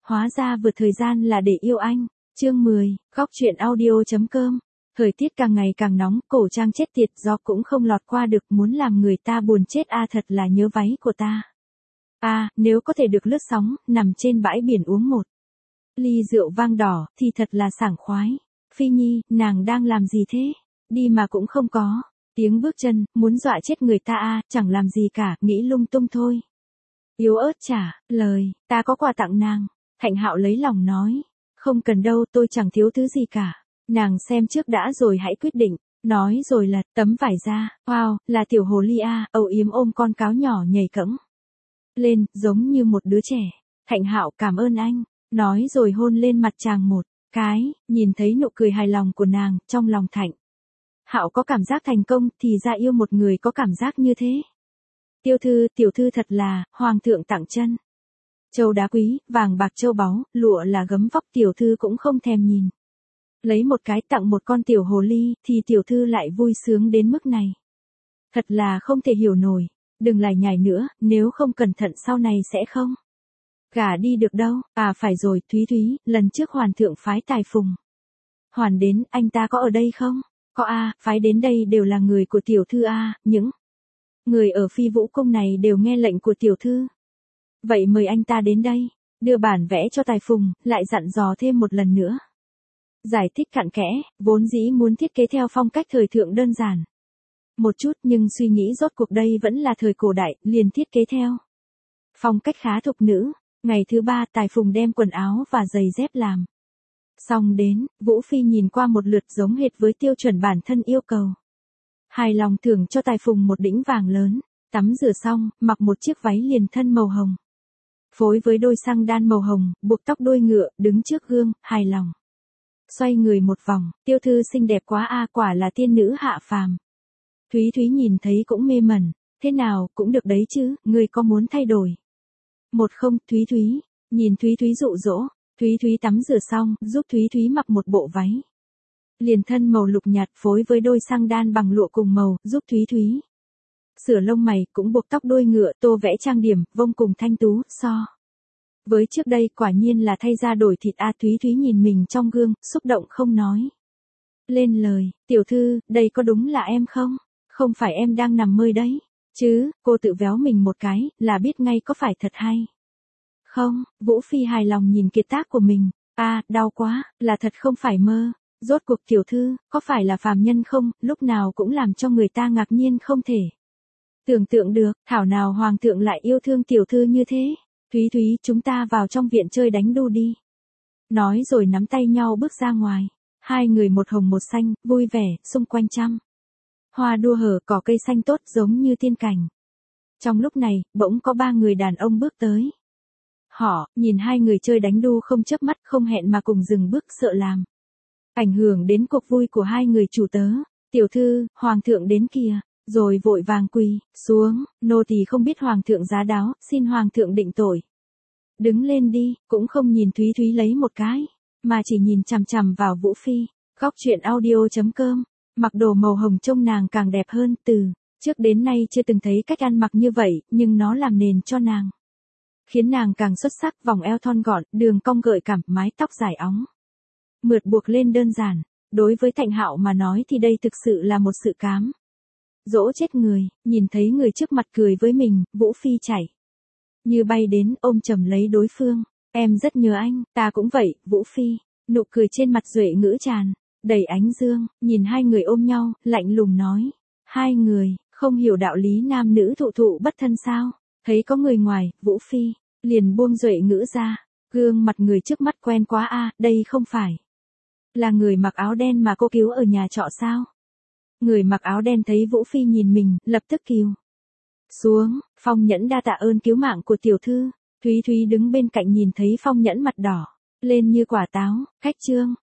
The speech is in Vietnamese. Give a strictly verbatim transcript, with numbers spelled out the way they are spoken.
hóa ra vượt thời gian là để yêu anh. Chương mười, góc truyện audio.com. Thời tiết càng ngày càng nóng, cổ trang chết tiệt, gió cũng không lọt qua được, muốn làm người ta buồn chết a, thật là nhớ váy của ta. A, à, nếu có thể được lướt sóng, nằm trên bãi biển uống một ly rượu vang đỏ, thì thật là sảng khoái. Phi Nhi, nàng đang làm gì thế? Đi mà cũng không có. Tiếng bước chân, muốn dọa chết người ta a, à, chẳng làm gì cả, nghĩ lung tung thôi. Yếu ớt trả lời, ta có quà tặng nàng. Thạnh Hạo lấy lòng nói, không cần đâu, tôi chẳng thiếu thứ gì cả. Nàng xem trước đã rồi hãy quyết định. Nói rồi lật tấm vải ra, wow, là tiểu hồ ly a, âu yếm ôm con cáo nhỏ nhảy cẫng lên, giống như một đứa trẻ. Thạnh Hạo cảm ơn anh, nói rồi hôn lên mặt chàng một cái, nhìn thấy nụ cười hài lòng của nàng, trong lòng Thạnh Hạo có cảm giác thành công, thì ra yêu một người có cảm giác như thế. Tiêu thư, tiểu thư thật là, hoàng thượng tặng chân châu đá quý, vàng bạc châu báu, lụa là gấm vóc, tiểu thư cũng không thèm nhìn. Lấy một cái tặng một con tiểu hồ ly, thì tiểu thư lại vui sướng đến mức này. Thật là không thể hiểu nổi. Đừng lải nhải nữa, nếu không cẩn thận sau này sẽ không gả đi được đâu. À phải rồi, Thúy Thúy, lần trước hoàn thượng phái Tài Phùng Hoàn đến, anh ta có ở đây không? Có a, phái đến đây đều là người của tiểu thư a, những người ở Phi Vũ Cung này đều nghe lệnh của tiểu thư. Vậy mời anh ta đến đây, đưa bản vẽ cho Tài Phùng, lại dặn dò thêm một lần nữa. Giải thích cặn kẽ, vốn dĩ muốn thiết kế theo phong cách thời thượng đơn giản một chút, nhưng suy nghĩ rốt cuộc đây vẫn là thời cổ đại, liền thiết kế theo phong cách khá thục nữ. Ngày thứ ba, Tài Phùng đem quần áo và giày dép làm xong đến, Vũ Phi nhìn qua một lượt giống hệt với tiêu chuẩn bản thân yêu cầu. Hài lòng thưởng cho Tài Phùng một đĩnh vàng lớn, tắm rửa xong, mặc một chiếc váy liền thân màu hồng, phối với đôi xăng đan màu hồng, buộc tóc đuôi ngựa, đứng trước gương, hài lòng. Xoay người một vòng, tiêu thư xinh đẹp quá a, quả là tiên nữ hạ phàm. Thúy Thúy nhìn thấy cũng mê mẩn, thế nào, cũng được đấy chứ, ngươi có muốn thay đổi? Một không, Thúy Thúy, nhìn Thúy Thúy dụ dỗ, Thúy Thúy tắm rửa xong, giúp Thúy Thúy mặc một bộ váy liền thân màu lục nhạt phối với đôi xăng đan bằng lụa cùng màu, giúp Thúy Thúy sửa lông mày, cũng buộc tóc đuôi ngựa, tô vẽ trang điểm, vông cùng thanh tú, so với trước đây quả nhiên là thay da đổi thịt a. Thúy Thúy nhìn mình trong gương, xúc động không nói lên lời. Tiểu thư, đây có đúng là em không? Không phải em đang nằm mơ đấy chứ? Cô tự véo mình một cái, là biết ngay có phải thật hay không. Vũ Phi hài lòng nhìn kiệt tác của mình. A, à, đau quá, là thật không phải mơ. Rốt cuộc tiểu thư, có phải là phàm nhân không? Lúc nào cũng làm cho người ta ngạc nhiên không thể tưởng tượng được, thảo nào hoàng thượng lại yêu thương tiểu thư như thế. Thúy Thúy, chúng ta vào trong viện chơi đánh đu đi. Nói rồi nắm tay nhau bước ra ngoài. Hai người một hồng một xanh, vui vẻ, xung quanh trăm hoa đua hở, cỏ cây xanh tốt giống như tiên cảnh. Trong lúc này, bỗng có ba người đàn ông bước tới. Họ, nhìn hai người chơi đánh đu không chớp mắt, không hẹn mà cùng dừng bước, sợ làm ảnh hưởng đến cuộc vui của hai người chủ tớ. Tiểu thư, hoàng thượng đến kìa. Rồi vội vàng quỳ xuống, nô tỳ không biết hoàng thượng giá đáo, xin hoàng thượng định tội. Đứng lên đi, cũng không nhìn Thúy Thúy lấy một cái, mà chỉ nhìn chằm chằm vào Vũ Phi. Góc truyện audio.com. Mặc đồ màu hồng trông nàng càng đẹp hơn, từ trước đến nay chưa từng thấy cách ăn mặc như vậy, nhưng nó làm nền cho nàng, khiến nàng càng xuất sắc. Vòng eo thon gọn, đường cong gợi cảm, mái tóc dài óng mượt buộc lên đơn giản. Đối với Thạnh Hạo mà nói thì đây thực sự là một sự cám dỗ chết người. Nhìn thấy người trước mặt cười với mình, Vũ Phi chảy như bay đến, ôm chầm lấy đối phương. Em rất nhớ anh, ta cũng vậy. Vũ Phi, nụ cười trên mặt duệ ngữ tràn đầy ánh dương, nhìn hai người ôm nhau, lạnh lùng nói, hai người không hiểu đạo lý nam nữ thụ thụ bất thân sao? Thấy có người ngoài, Vũ Phi liền buông duệ ngữ ra. Gương mặt người trước mắt quen quá a, đây không phải là người mặc áo đen mà cô cứu ở nhà trọ sao? Người mặc áo đen thấy Vũ Phi nhìn mình, lập tức kêu xuống. Phong Nhẫn, đa tạ ơn cứu mạng của tiểu thư. Thúy Thúy đứng bên cạnh nhìn thấy Phong Nhẫn mặt đỏ lên như quả táo. Khách trương,